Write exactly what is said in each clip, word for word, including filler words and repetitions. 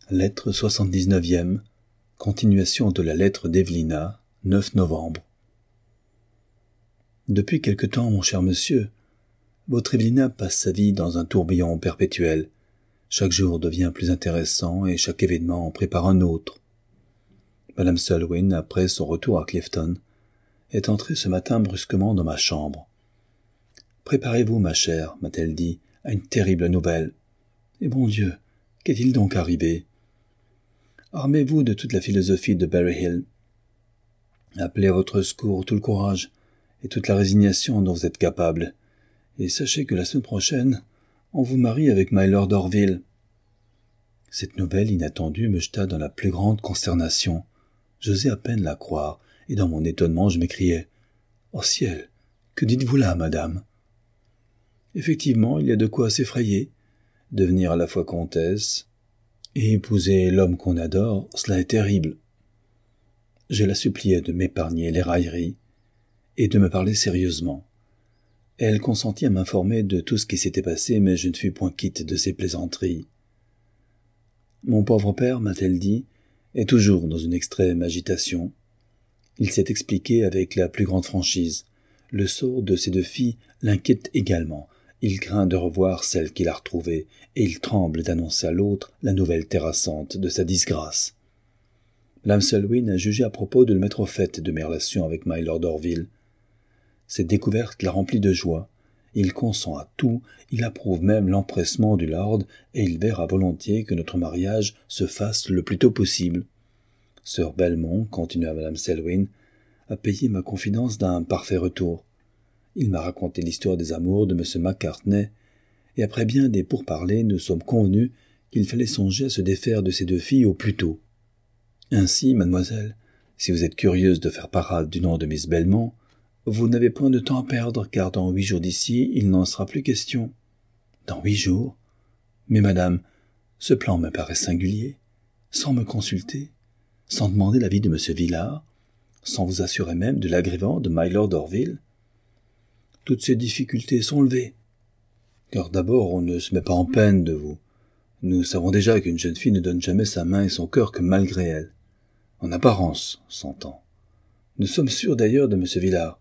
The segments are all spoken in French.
Lettre soixante-dix-neuvième, continuation de la lettre d'Evelina, neuf novembre. Depuis quelque temps, mon cher monsieur, votre Evelina passe sa vie dans un tourbillon perpétuel. Chaque jour devient plus intéressant et chaque événement en prépare un autre. Madame Selwyn, après son retour à Clifton, est entrée ce matin brusquement dans ma chambre. « Préparez-vous, ma chère, m'a-t-elle dit, à une terrible nouvelle. Et bon Dieu, qu'est-il donc arrivé ? Armez-vous de toute la philosophie de Berry Hill. Appelez à votre secours tout le courage et toute la résignation dont vous êtes capable, et sachez que la semaine prochaine, on vous marie avec Mylord Orville. » Cette nouvelle inattendue me jeta dans la plus grande consternation. J'osais à peine la croire, et dans mon étonnement je m'écriai « Oh ciel, que dites-vous là, madame ?» Effectivement, il y a de quoi s'effrayer. Devenir à la fois comtesse et épouser l'homme qu'on adore, cela est terrible. Je la suppliai de m'épargner les railleries et de me parler sérieusement. Elle consentit à m'informer de tout ce qui s'était passé, mais je ne fus point quitte de ses plaisanteries. Mon pauvre père, m'a-t-elle dit, est toujours dans une extrême agitation. Il s'est expliqué avec la plus grande franchise. Le sort de ces deux filles l'inquiète également. Il craint de revoir celle qu'il a retrouvée, et il tremble d'annoncer à l'autre la nouvelle terrassante de sa disgrâce. Madame Selwyn a jugé à propos de le mettre au fait de mes relations avec Mylord Orville. Cette découverte l'a rempli de joie. Il consent à tout, il approuve même l'empressement du lord, et il verra volontiers que notre mariage se fasse le plus tôt possible. Sir Belmont, continua Madame Selwyn, a payé ma confidence d'un parfait retour. Il m'a raconté l'histoire des amours de M. Macartney, et après bien des pourparlers, nous sommes convenus qu'il fallait songer à se défaire de ces deux filles au plus tôt. Ainsi, mademoiselle, si vous êtes curieuse de faire parade du nom de Miss Belmont, vous n'avez point de temps à perdre, car dans huit jours d'ici, il n'en sera plus question. Dans huit jours ? Mais madame, ce plan me paraît singulier. Sans me consulter, sans demander l'avis de M. Villars, sans vous assurer même de l'agrément de Mylord Orville. Toutes ces difficultés sont levées. Car d'abord, on ne se met pas en peine de vous. Nous savons déjà qu'une jeune fille ne donne jamais sa main et son cœur que malgré elle. En apparence, s'entend. Nous sommes sûrs d'ailleurs de M. Villars.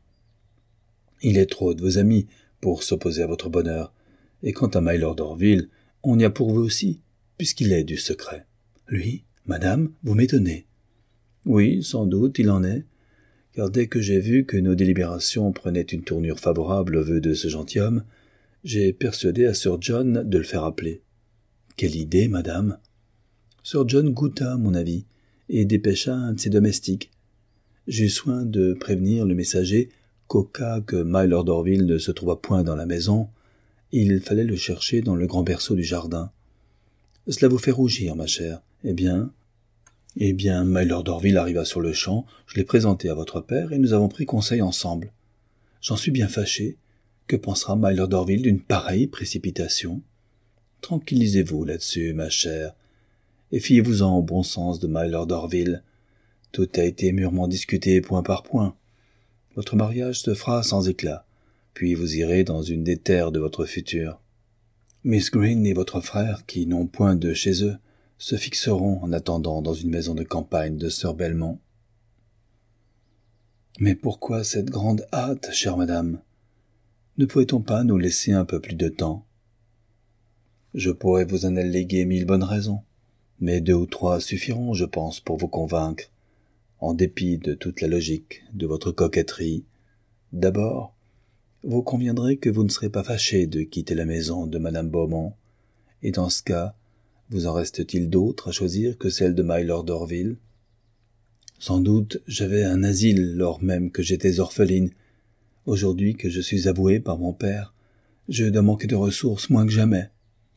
Il est trop de vos amis pour s'opposer à votre bonheur. Et quant à Mylord Orville, on y a pour vous aussi, puisqu'il est du secret. Lui, madame, vous m'étonnez. Oui, sans doute, il en est. Car dès que j'ai vu que nos délibérations prenaient une tournure favorable aux vœux de ce gentilhomme, j'ai persuadé à Sir John de le faire appeler. Quelle idée, madame ? Sir John goûta mon avis et dépêcha un de ses domestiques. J'eus soin de prévenir le messager qu'au cas que Mylord Orville ne se trouvât point dans la maison, il fallait le chercher dans le grand berceau du jardin. Cela vous fait rougir, ma chère. Eh bien... Eh bien, Mylord Orville arriva sur le champ, je l'ai présenté à votre père et nous avons pris conseil ensemble. J'en suis bien fâché. Que pensera Mylord Orville d'une pareille précipitation ? Tranquillisez-vous là-dessus, ma chère, et fiez-vous-en au bon sens de Mylord Orville. Tout a été mûrement discuté point par point. Votre mariage se fera sans éclat, puis vous irez dans une des terres de votre futur. Miss Green et votre frère, qui n'ont point de chez eux, se fixeront en attendant dans une maison de campagne de Sir Belmont. Mais pourquoi cette grande hâte, chère madame ? Ne pourrait-on pas nous laisser un peu plus de temps ? Je pourrais vous en alléguer mille bonnes raisons, mais deux ou trois suffiront, je pense, pour vous convaincre, en dépit de toute la logique de votre coquetterie. D'abord, vous conviendrez que vous ne serez pas fâché de quitter la maison de madame Beaumont, et dans ce cas, vous en reste-t-il d'autres à choisir que celle de Mylord Orville ? Sans doute, j'avais un asile lors même que j'étais orpheline. Aujourd'hui que je suis avouée par mon père, je dois manquer de ressources moins que jamais.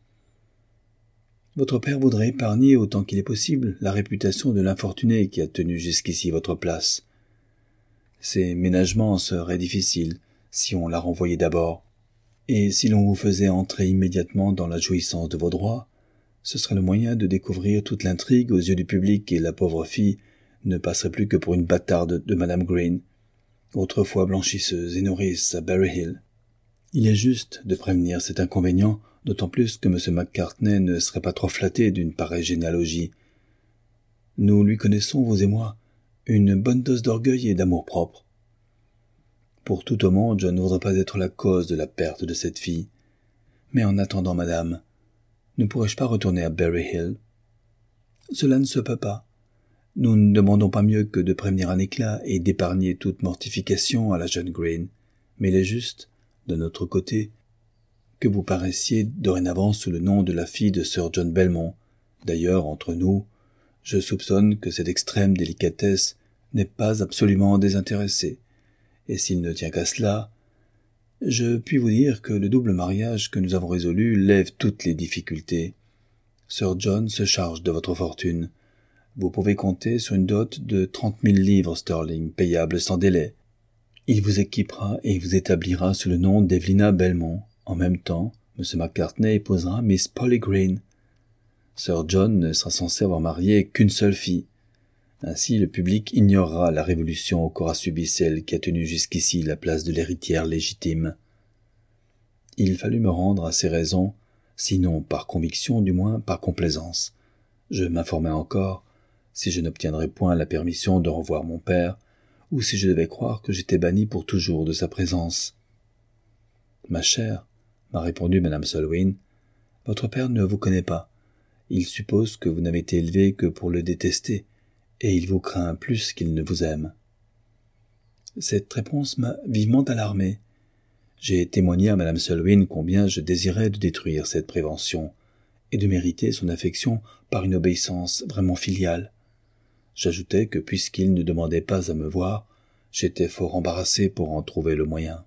Votre père voudrait épargner autant qu'il est possible la réputation de l'infortuné qui a tenu jusqu'ici votre place. Ces ménagements seraient difficiles si on la renvoyait d'abord, et si l'on vous faisait entrer immédiatement dans la jouissance de vos droits, ce serait le moyen de découvrir toute l'intrigue aux yeux du public et la pauvre fille ne passerait plus que pour une bâtarde de Madame Green, autrefois blanchisseuse et nourrice à Berry Hill. Il est juste de prévenir cet inconvénient, d'autant plus que M. Macartney ne serait pas trop flatté d'une pareille généalogie, Nous lui connaissons, vous et moi, une bonne dose d'orgueil et d'amour-propre. Pour tout au monde, je ne voudrais pas être la cause de la perte de cette fille. Mais en attendant, madame, ne pourrais-je pas retourner à Berry Hill? Cela ne se peut pas. Nous ne demandons pas mieux que de prévenir un éclat et d'épargner toute mortification à la jeune Green. Mais il est juste, de notre côté, que vous paraissiez dorénavant sous le nom de la fille de Sir John Belmont. D'ailleurs, entre nous, je soupçonne que cette extrême délicatesse n'est pas absolument désintéressée. Et s'il ne tient qu'à cela, je puis vous dire que le double mariage que nous avons résolu lève toutes les difficultés. Sir John se charge de votre fortune. Vous pouvez compter sur une dot de trente mille livres sterling, payable sans délai. Il vous équipera et vous établira sous le nom d'Evelina Belmont. En même temps, M. Macartney épousera Miss Polly Green. Sir John ne sera censé avoir marié qu'une seule fille. Ainsi, le public ignorera la révolution qu'aura subie celle qui a tenu jusqu'ici la place de l'héritière légitime. Il fallut me rendre à ces raisons, sinon par conviction, du moins par complaisance. Je m'informai encore, si je n'obtiendrais point la permission de revoir mon père, ou si je devais croire que j'étais banni pour toujours de sa présence. « Ma chère, » m'a répondu madame Selwyn, « votre père ne vous connaît pas. Il suppose que vous n'avez été élevé que pour le détester, et il vous craint plus qu'il ne vous aime. » Cette réponse m'a vivement alarmé. J'ai témoigné à madame Selwyn combien je désirais de détruire cette prévention, et de mériter son affection par une obéissance vraiment filiale. J'ajoutai que puisqu'il ne demandait pas à me voir, j'étais fort embarrassé pour en trouver le moyen.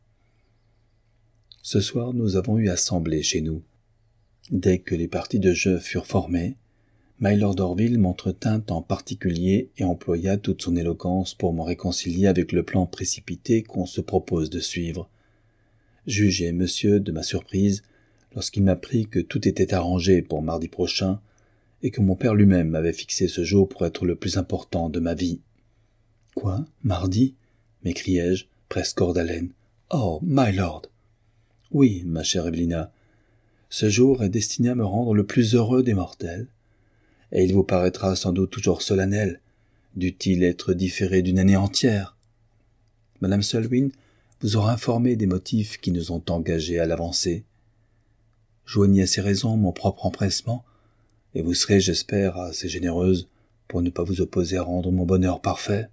Ce soir, nous avons eu assemblée chez nous. Dès que les parties de jeu furent formées, Mylord Orville m'entretint en particulier et employa toute son éloquence pour me réconcilier avec le plan précipité qu'on se propose de suivre. Jugez, monsieur, de ma surprise, lorsqu'il m'apprit que tout était arrangé pour mardi prochain, et que mon père lui-même avait fixé ce jour pour être le plus important de ma vie. « Quoi, mardi ?» m'écriai-je, presque hors d'haleine. « Oh, my lord !»« Oui, ma chère Evelina, ce jour est destiné à me rendre le plus heureux des mortels, et il vous paraîtra sans doute toujours solennel, dût-il être différé d'une année entière. Madame Selwyn vous aura informé des motifs qui nous ont engagés à l'avancer. Joignez à ces raisons mon propre empressement, et vous serez, j'espère, assez généreuse pour ne pas vous opposer à rendre mon bonheur parfait.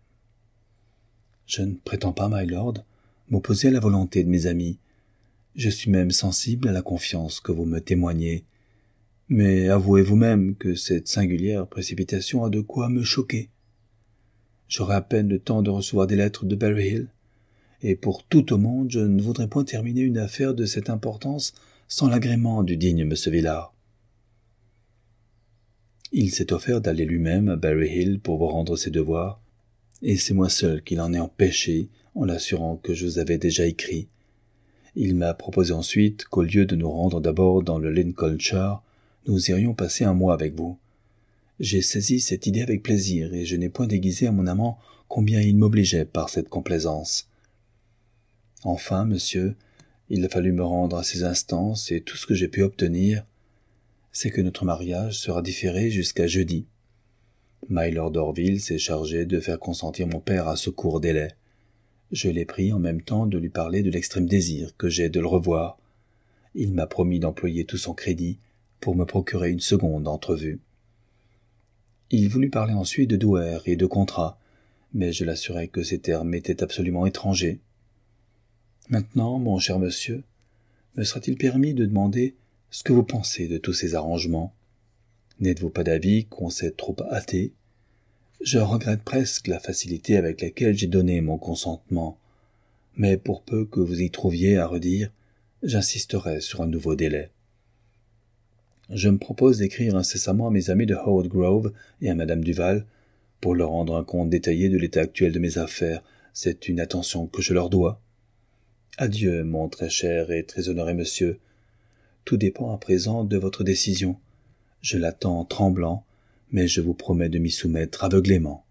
Je ne prétends pas, my lord, m'opposer à la volonté de mes amis. Je suis même sensible à la confiance que vous me témoignez. Mais avouez vous-même que cette singulière précipitation a de quoi me choquer. J'aurai à peine le temps de recevoir des lettres de Berry Hill, et pour tout au monde, je ne voudrais point terminer une affaire de cette importance sans l'agrément du digne M. Villars. Il s'est offert d'aller lui-même à Berry Hill pour vous rendre ses devoirs, et c'est moi seul qui l'en ai empêché en l'assurant que je vous avais déjà écrit. Il m'a proposé ensuite qu'au lieu de nous rendre d'abord dans le Lincolnshire, nous irions passer un mois avec vous. J'ai saisi cette idée avec plaisir, et je n'ai point déguisé à mon amant combien il m'obligeait par cette complaisance. Enfin, monsieur, il a fallu me rendre à ces instances, et tout ce que j'ai pu obtenir, c'est que notre mariage sera différé jusqu'à jeudi. Mylord Orville s'est chargé de faire consentir mon père à ce court délai. Je l'ai pris en même temps de lui parler de l'extrême désir que j'ai de le revoir. Il m'a promis d'employer tout son crédit pour me procurer une seconde entrevue. Il voulut parler ensuite de douaire et de contrat, mais je l'assurai que ces termes m'étaient absolument étrangers. Maintenant, mon cher monsieur, me sera-t-il permis de demander ce que vous pensez de tous ces arrangements? N'êtes-vous pas d'avis qu'on s'est trop hâté? Je regrette presque la facilité avec laquelle j'ai donné mon consentement, mais pour peu que vous y trouviez à redire, j'insisterai sur un nouveau délai. Je me propose d'écrire incessamment à mes amis de Howard Grove et à madame Duval, pour leur rendre un compte détaillé de l'état actuel de mes affaires. C'est une attention que je leur dois. Adieu, mon très cher et très honoré monsieur. Tout dépend à présent de votre décision. Je l'attends tremblant, mais je vous promets de m'y soumettre aveuglément.